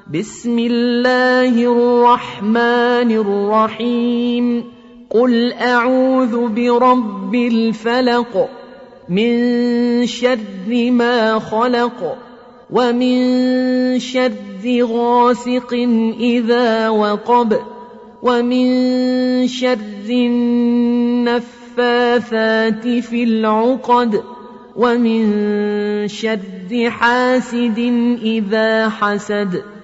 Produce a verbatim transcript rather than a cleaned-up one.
بسم الله الرحمن الرحيم قل أعوذ برب الفلق من شر ما خلق ومن شر غاسق إذا وقب ومن شر النفاثات في العقد ومن شر حاسد إذا حسد